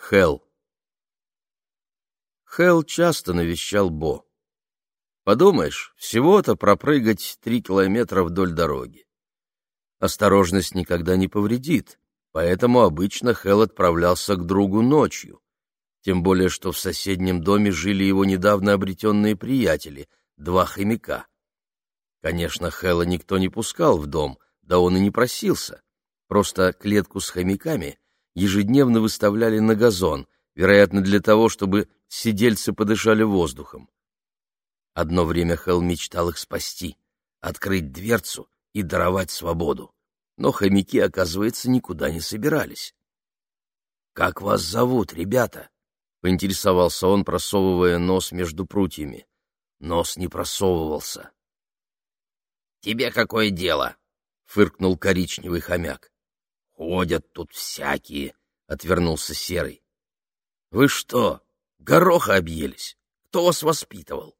Хэл. Хэл часто навещал Бо. Подумаешь, всего-то пропрыгать 3 километра вдоль дороги. Осторожность никогда не повредит, поэтому обычно Хэл отправлялся к другу ночью. Тем более, что в соседнем доме жили его недавно обретенные приятели, 2 хомяка. Конечно, Хэла никто не пускал в дом, да он и не просился. Просто клетку с хомяками ежедневно выставляли на газон, вероятно, для того, чтобы сидельцы подышали воздухом. Одно время Хэл мечтал их спасти, открыть дверцу и даровать свободу. Но хомяки, оказывается, никуда не собирались. «Как вас зовут, ребята?» — поинтересовался он, просовывая нос между прутьями. Нос не просовывался. «Тебе какое дело?» — фыркнул коричневый хомяк. «Ходят тут всякие», — отвернулся серый. «Вы что, гороха объелись? Кто вас воспитывал?»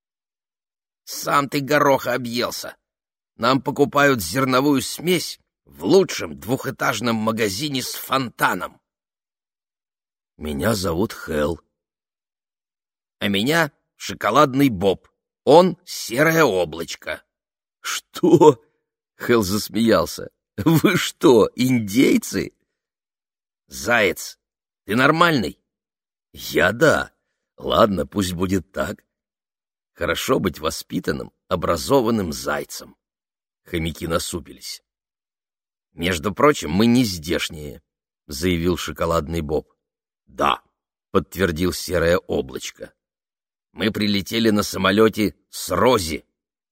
«Сам ты гороха объелся. Нам покупают зерновую смесь в лучшем 2-этажном магазине с фонтаном». «Меня зовут Хэл». «А меня Шоколадный Боб. Он Серое облачко». «Что?» — Хэл засмеялся. «Вы что, индейцы?» «Заяц, ты нормальный?» «Я да. Ладно, пусть будет так. Хорошо быть воспитанным, образованным зайцем». Хомяки насупились. «Между прочим, мы не здешние», — заявил Шоколадный Боб. «Да», — подтвердил Серое облачко. «Мы прилетели на самолете с Рози».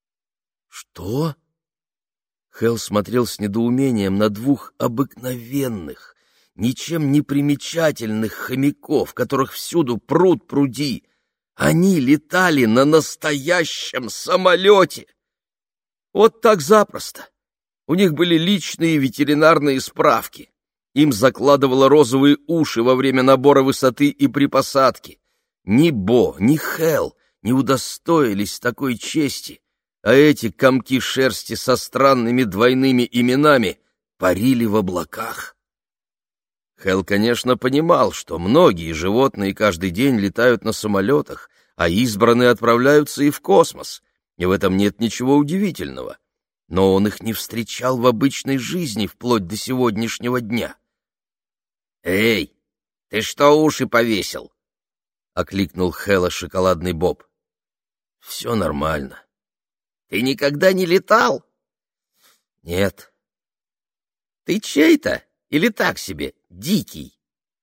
«Что?» Хэл смотрел с недоумением на 2 обыкновенных, ничем не примечательных хомяков, которых всюду пруд пруди. Они летали на настоящем самолете. Вот так запросто. У них были личные ветеринарные справки. Им закладывало розовые уши во время набора высоты и при посадке. Ни Бо, ни Хэл не удостоились такой чести, а эти комки шерсти со странными двойными именами парили в облаках. Хэл, конечно, понимал, что многие животные каждый день летают на самолетах, а избранные отправляются и в космос, и в этом нет ничего удивительного. Но он их не встречал в обычной жизни вплоть до сегодняшнего дня. «Эй, ты что уши повесил?» — окликнул Хэла Шоколадный Боб. «Все нормально». «Ты никогда не летал?» «Нет». «Ты чей-то или так себе, дикий?»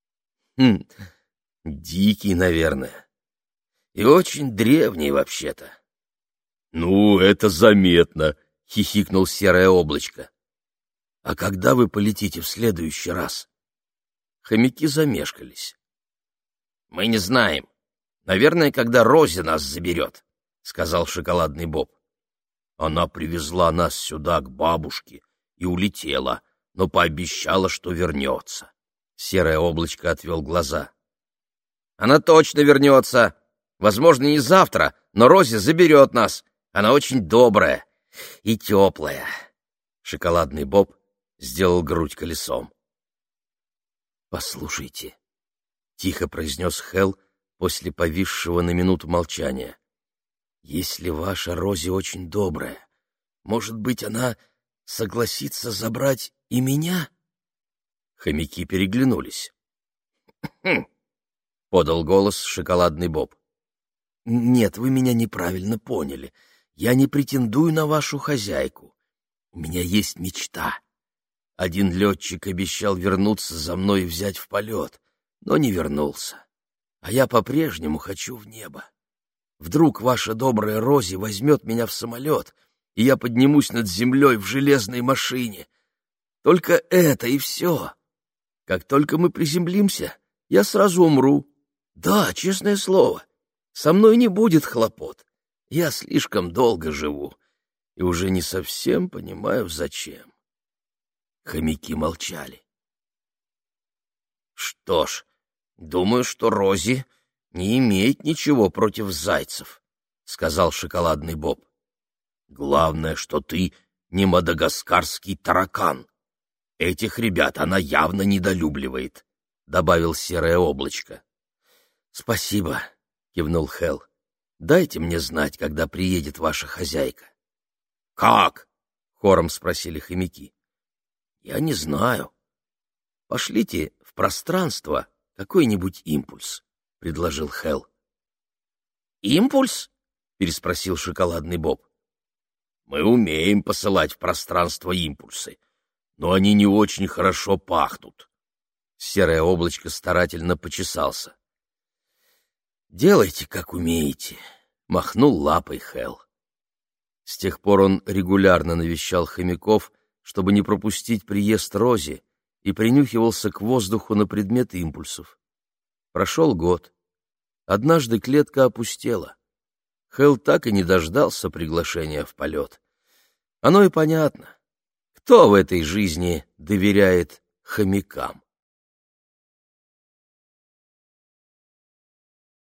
Дикий, наверное. И очень древний, вообще-то». «Ну, это заметно», — хихикнул Серое облачко. «А когда вы полетите в следующий раз?» Хомяки замешкались. «Мы не знаем. Наверное, когда Рози нас заберет», — сказал Шоколадный Боб. «Она привезла нас сюда, к бабушке, и улетела, но пообещала, что вернется». Серое облачко отвел глаза. «Она точно вернется. Возможно, не завтра, но Рози заберет нас. Она очень добрая и теплая». Шоколадный Боб сделал грудь колесом. «Послушайте», — тихо произнес Хэл после повисшего на минуту молчания. «Если ваша Рози очень добрая, может быть, она согласится забрать и меня?» Хомяки переглянулись. «Хм!» — подал голос Шоколадный Боб. «Нет, вы меня неправильно поняли. Я не претендую на вашу хозяйку. У меня есть мечта. Один летчик обещал вернуться за мной и взять в полет, но не вернулся. А я по-прежнему хочу в небо. Вдруг ваша добрая Рози возьмет меня в самолет, и я поднимусь над землей в железной машине. Только это и все. Как только мы приземлимся, я сразу умру. Да, честное слово, со мной не будет хлопот. Я слишком долго живу и уже не совсем понимаю, зачем». Хомяки молчали. «Что ж, думаю, что Рози не имеет ничего против зайцев», — сказал Шоколадный Боб. «Главное, что ты не мадагаскарский таракан. Этих ребят она явно недолюбливает». — добавил серое облачко. «Спасибо», — кивнул Хэл. «Дайте мне знать, когда приедет ваша хозяйка». «Как?» — хором спросили хомяки. «Я не знаю. Пошлите в пространство какой-нибудь импульс», — предложил Хэл. «Импульс?» — переспросил шоколадный Боб. «Мы умеем посылать в пространство импульсы, но они не очень хорошо пахнут». Серое облачко старательно почесался. «Делайте, как умеете», — махнул лапой Хэл. С тех пор он регулярно навещал хомяков, чтобы не пропустить приезд Рози, и принюхивался к воздуху на предмет импульсов. Прошел год. Однажды клетка опустела. Хэл так и не дождался приглашения в полет. Оно и понятно. Кто в этой жизни доверяет хомякам?